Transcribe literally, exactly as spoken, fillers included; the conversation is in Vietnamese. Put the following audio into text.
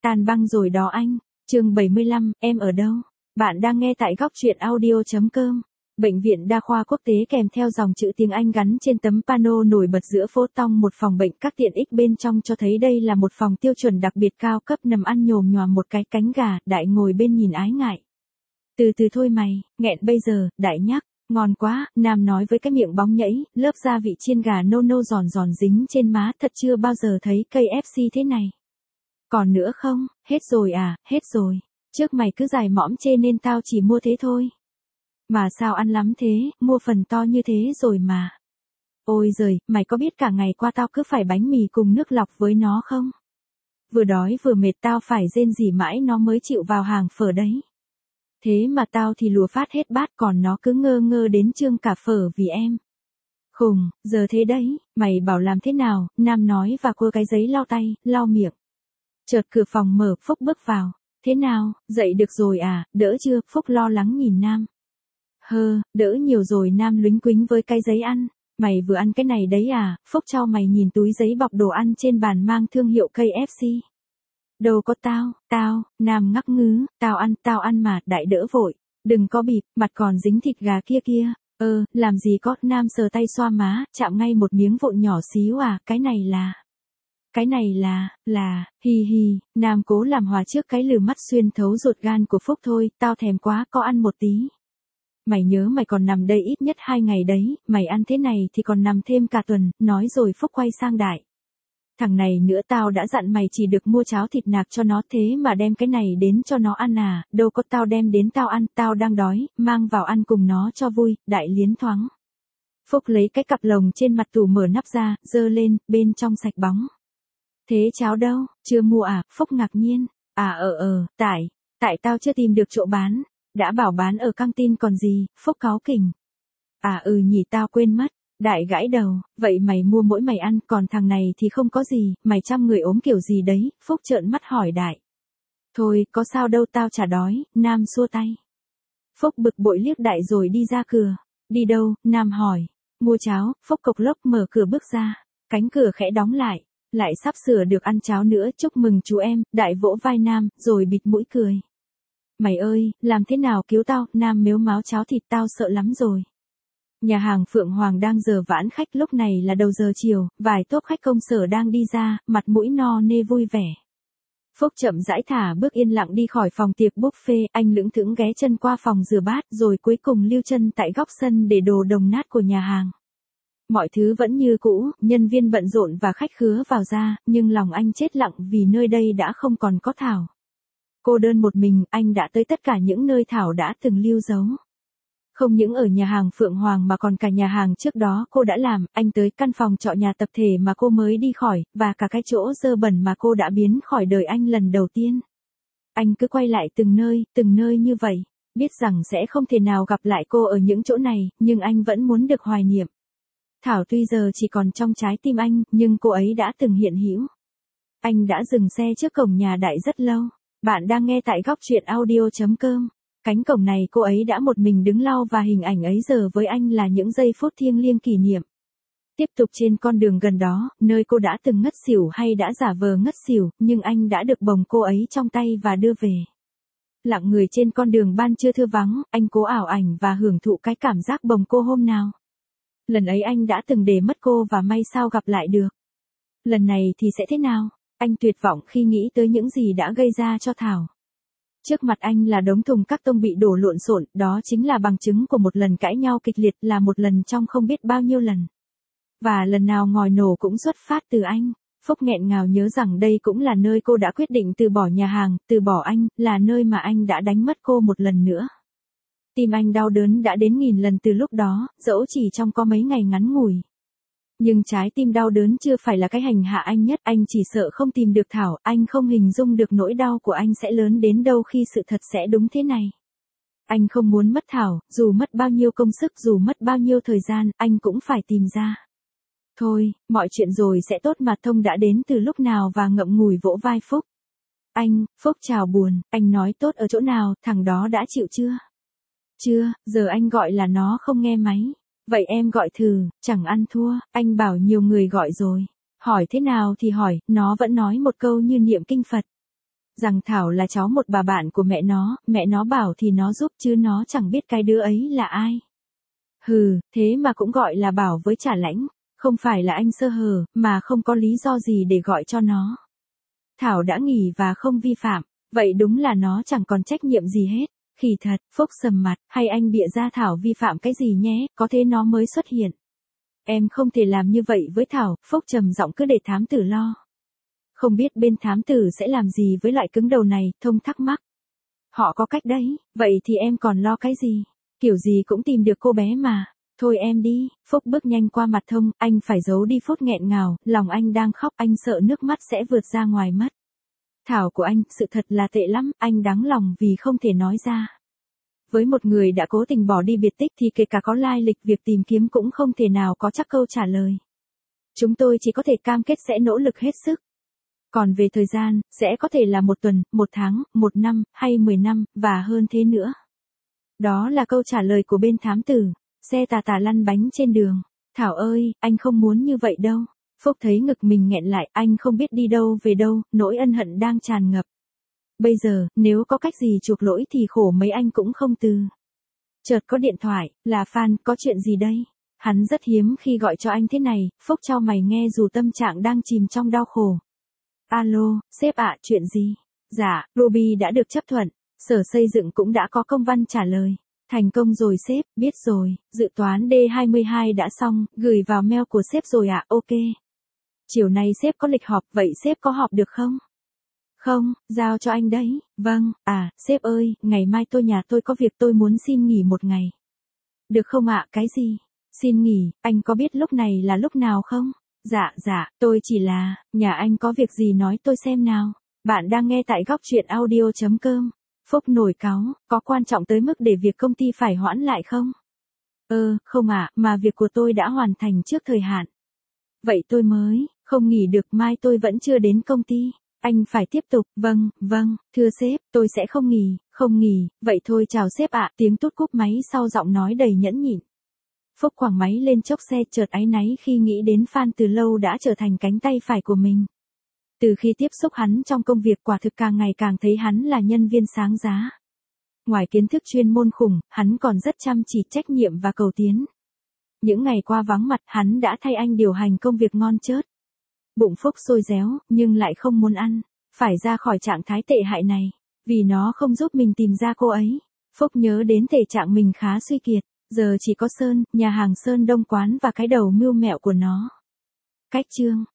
Tan băng rồi đó anh. Chương bảy mươi lăm, em ở đâu? Bạn đang nghe tại góc truyện audio chấm com. Bệnh viện Đa khoa Quốc tế kèm theo dòng chữ tiếng Anh gắn trên tấm pano nổi bật giữa phố Tong, một phòng bệnh các tiện ích bên trong cho thấy đây là một phòng tiêu chuẩn đặc biệt cao cấp, nằm ăn nhồm nhòm một cái cánh gà. Đại ngồi bên nhìn ái ngại. Từ từ thôi mày, nghẹn bây giờ. Đại nhắc. Ngon quá, Nam nói với cái miệng bóng nhảy, lớp gia vị chiên gà nâu nâu giòn giòn dính trên má, thật chưa bao giờ thấy ca ép xê thế này. Còn nữa không? Hết rồi à? Hết rồi. Trước mày cứ dài mõm chê nên tao chỉ mua thế thôi. Mà sao ăn lắm thế, mua phần to như thế rồi mà. Ôi giời, mày có biết cả ngày qua tao cứ phải bánh mì cùng nước lọc với nó không? Vừa đói vừa mệt tao phải rên rỉ mãi nó mới chịu vào hàng phở đấy. Thế mà tao thì lùa phát hết bát, còn nó cứ ngơ ngơ đến trương cả phở vì em. Khùng, giờ thế đấy, mày bảo làm thế nào? Nam nói và cô cái giấy lau tay, lau miệng. Chợt cửa phòng mở, Phúc bước vào. Thế nào, dậy được rồi à, đỡ chưa? Phúc lo lắng nhìn Nam. Hơ, đỡ nhiều rồi. Nam lúnh quính với cái giấy ăn. Mày vừa ăn cái này đấy à? Phúc cho mày nhìn túi giấy bọc đồ ăn trên bàn mang thương hiệu ca ép xê. Đâu có tao, tao, Nam ngắc ngứ, tao ăn, tao ăn mà. Đại đỡ vội. Đừng có bịp, mặt còn dính thịt gà kia kia. Ơ, làm gì có. Nam sờ tay xoa má, chạm ngay một miếng vụn nhỏ xíu à, cái này là... Cái này là, là, hi hi. Nam cố làm hòa trước cái lừ mắt xuyên thấu ruột gan của Phúc. Thôi, tao thèm quá, có ăn một tí. Mày nhớ mày còn nằm đây ít nhất hai ngày đấy, mày ăn thế này thì còn nằm thêm cả tuần. Nói rồi Phúc quay sang Đại. Thằng này nữa, tao đã dặn mày chỉ được mua cháo thịt nạc cho nó, thế mà đem cái này đến cho nó ăn à? Đâu có, tao đem đến tao ăn, tao đang đói, mang vào ăn cùng nó cho vui. Đại liến thoáng. Phúc lấy cái cặp lồng trên mặt tủ mở nắp ra, giơ lên, bên trong sạch bóng. Thế cháo đâu, chưa mua à? Phúc ngạc nhiên. À ờ ờ, tại, tại tao chưa tìm được chỗ bán. Đã bảo bán ở căng tin còn gì. Phúc cáu kỉnh. À ừ nhỉ, tao quên mất. Đại gãi đầu, vậy mày mua mỗi mày ăn, còn thằng này thì không có gì, mày chăm người ốm kiểu gì đấy? Phúc trợn mắt hỏi Đại. Thôi, có sao đâu, tao chả đói. Nam xua tay. Phúc bực bội liếc Đại rồi đi ra cửa. Đi đâu? Nam hỏi. Mua cháo. Phúc cộc lốc mở cửa bước ra. Cánh cửa khẽ đóng lại. Lại sắp sửa được ăn cháo nữa, chúc mừng chú em. Đại vỗ vai Nam, rồi bịt mũi cười. Mày ơi, làm thế nào cứu tao? Nam mếu máo, cháo thịt tao sợ lắm rồi. Nhà hàng Phượng Hoàng đang giờ vãn khách, lúc này là đầu giờ chiều, vài tốp khách công sở đang đi ra, mặt mũi no nê vui vẻ. Phúc chậm rãi thả bước yên lặng đi khỏi phòng tiệc buffet, anh lững thững ghé chân qua phòng rửa bát, rồi cuối cùng lưu chân tại góc sân để đồ đồng nát của nhà hàng. Mọi thứ vẫn như cũ, nhân viên bận rộn và khách khứa vào ra, nhưng lòng anh chết lặng vì nơi đây đã không còn có Thảo. Cô đơn một mình, anh đã tới tất cả những nơi Thảo đã từng lưu dấu. Không những ở nhà hàng Phượng Hoàng mà còn cả nhà hàng trước đó cô đã làm, anh tới căn phòng trọ nhà tập thể mà cô mới đi khỏi, và cả cái chỗ dơ bẩn mà cô đã biến khỏi đời anh lần đầu tiên. Anh cứ quay lại từng nơi, từng nơi như vậy, biết rằng sẽ không thể nào gặp lại cô ở những chỗ này, nhưng anh vẫn muốn được hoài niệm. Thảo tuy giờ chỉ còn trong trái tim anh, nhưng cô ấy đã từng hiện hữu. Anh đã dừng xe trước cổng nhà Đại rất lâu. Bạn đang nghe tại góc truyện audio chấm com. Cánh cổng này cô ấy đã một mình đứng lau, và hình ảnh ấy giờ với anh là những giây phút thiêng liêng kỷ niệm. Tiếp tục trên con đường gần đó, nơi cô đã từng ngất xỉu hay đã giả vờ ngất xỉu, nhưng anh đã được bồng cô ấy trong tay và đưa về. Lặng người trên con đường ban trưa thưa vắng, anh cố ảo ảnh và hưởng thụ cái cảm giác bồng cô hôm nào. Lần ấy anh đã từng để mất cô và may sao gặp lại được. Lần này thì sẽ thế nào? Anh tuyệt vọng khi nghĩ tới những gì đã gây ra cho Thảo. Trước mặt anh là đống thùng các tông bị đổ lộn xộn, đó chính là bằng chứng của một lần cãi nhau kịch liệt, là một lần trong không biết bao nhiêu lần. Và lần nào ngòi nổ cũng xuất phát từ anh. Phúc nghẹn ngào nhớ rằng đây cũng là nơi cô đã quyết định từ bỏ nhà hàng, từ bỏ anh, là nơi mà anh đã đánh mất cô một lần nữa. Tim anh đau đớn đã đến nghìn lần từ lúc đó, dẫu chỉ trong có mấy ngày ngắn ngủi. Nhưng trái tim đau đớn chưa phải là cái hành hạ anh nhất, anh chỉ sợ không tìm được Thảo, anh không hình dung được nỗi đau của anh sẽ lớn đến đâu khi sự thật sẽ đúng thế này. Anh không muốn mất Thảo, dù mất bao nhiêu công sức, dù mất bao nhiêu thời gian, anh cũng phải tìm ra. Thôi, mọi chuyện rồi sẽ tốt mà. Thông đã đến từ lúc nào và ngậm ngùi vỗ vai Phúc. Anh, Phúc chào buồn, anh nói tốt ở chỗ nào, thằng đó đã chịu chưa? Chưa, giờ anh gọi là nó không nghe máy. Vậy em gọi thử, chẳng ăn thua, anh bảo nhiều người gọi rồi. Hỏi thế nào thì hỏi, nó vẫn nói một câu như niệm kinh Phật. rằng Thảo là cháu một bà bạn của mẹ nó, mẹ nó bảo thì nó giúp chứ nó chẳng biết cái đứa ấy là ai. Hừ, thế mà cũng gọi là bảo với trả lãnh, không phải là anh sơ hở, mà không có lý do gì để gọi cho nó. Thảo đã nghỉ và không vi phạm, vậy đúng là nó chẳng còn trách nhiệm gì hết. Khỉ thật, Phúc sầm mặt, hay anh bịa ra Thảo vi phạm cái gì nhé, có thế nó mới xuất hiện. Em không thể làm như vậy với Thảo, Phúc trầm giọng cứ để thám tử lo. Không biết bên thám tử sẽ làm gì với loại cứng đầu này, Thông thắc mắc. Họ có cách đấy, vậy thì em còn lo cái gì? Kiểu gì cũng tìm được cô bé mà. Thôi em đi, Phúc bước nhanh qua mặt Thông, anh phải giấu đi phút nghẹn ngào, lòng anh đang khóc, anh sợ nước mắt sẽ vượt ra ngoài mất. Thảo của anh, sự thật là tệ lắm, anh đắng lòng vì không thể nói ra. Với một người đã cố tình bỏ đi biệt tích thì kể cả có lai lịch việc tìm kiếm cũng không thể nào có chắc câu trả lời. Chúng tôi chỉ có thể cam kết sẽ nỗ lực hết sức. Còn về thời gian, sẽ có thể là một tuần, một tháng, một năm, hay mười năm, và hơn thế nữa. Đó là câu trả lời của bên thám tử. Xe tà tà lăn bánh trên đường. Thảo ơi, anh không muốn như vậy đâu. Phúc thấy ngực mình nghẹn lại, anh không biết đi đâu về đâu, nỗi ân hận đang tràn ngập. Bây giờ, nếu có cách gì chuộc lỗi thì khổ mấy anh cũng không từ. Chợt có điện thoại, là Phan, có chuyện gì đây? Hắn rất hiếm khi gọi cho anh thế này, Phúc chau mày nghe dù tâm trạng đang chìm trong đau khổ. Alo, sếp ạ, chuyện gì? Dạ, Ruby đã được chấp thuận, sở xây dựng cũng đã có công văn trả lời. Thành công rồi sếp, biết rồi, dự toán D hai mươi hai đã xong, gửi vào mail của sếp rồi ạ, ok. Chiều nay sếp có lịch họp, vậy sếp có họp được không? Không, giao cho anh đấy, vâng, à, sếp ơi, ngày mai tôi nhà tôi có việc tôi muốn xin nghỉ một ngày. Được không ạ, cái gì? Xin nghỉ, anh có biết lúc này là lúc nào không? Dạ, dạ, tôi chỉ là, nhà anh có việc gì nói tôi xem nào. Bạn đang nghe tại góc truyện audio chấm com. Phúc nổi cáu, có quan trọng tới mức để việc công ty phải hoãn lại không? Ơ, ờ, không ạ, mà việc của tôi đã hoàn thành trước thời hạn. Vậy tôi mới, không nghỉ được, mai tôi vẫn chưa đến công ty. Anh phải tiếp tục, vâng, vâng, thưa sếp, tôi sẽ không nghỉ, không nghỉ, vậy thôi chào sếp ạ, tiếng tút cúp máy sau giọng nói đầy nhẫn nhịn. Phúc quẳng máy lên chốc xe chợt áy náy khi nghĩ đến Phan từ lâu đã trở thành cánh tay phải của mình. Từ khi tiếp xúc hắn trong công việc quả thực càng ngày càng thấy hắn là nhân viên sáng giá. Ngoài kiến thức chuyên môn khủng, hắn còn rất chăm chỉ, trách nhiệm và cầu tiến. Những ngày qua vắng mặt hắn đã thay anh điều hành công việc ngon chớt. Bụng Phúc sôi réo, nhưng lại không muốn ăn, phải ra khỏi trạng thái tệ hại này, vì nó không giúp mình tìm ra cô ấy. Phúc nhớ đến thể trạng mình khá suy kiệt, giờ chỉ có Sơn, nhà hàng Sơn Đông quán và cái đầu mưu mẹo của nó. Cách chương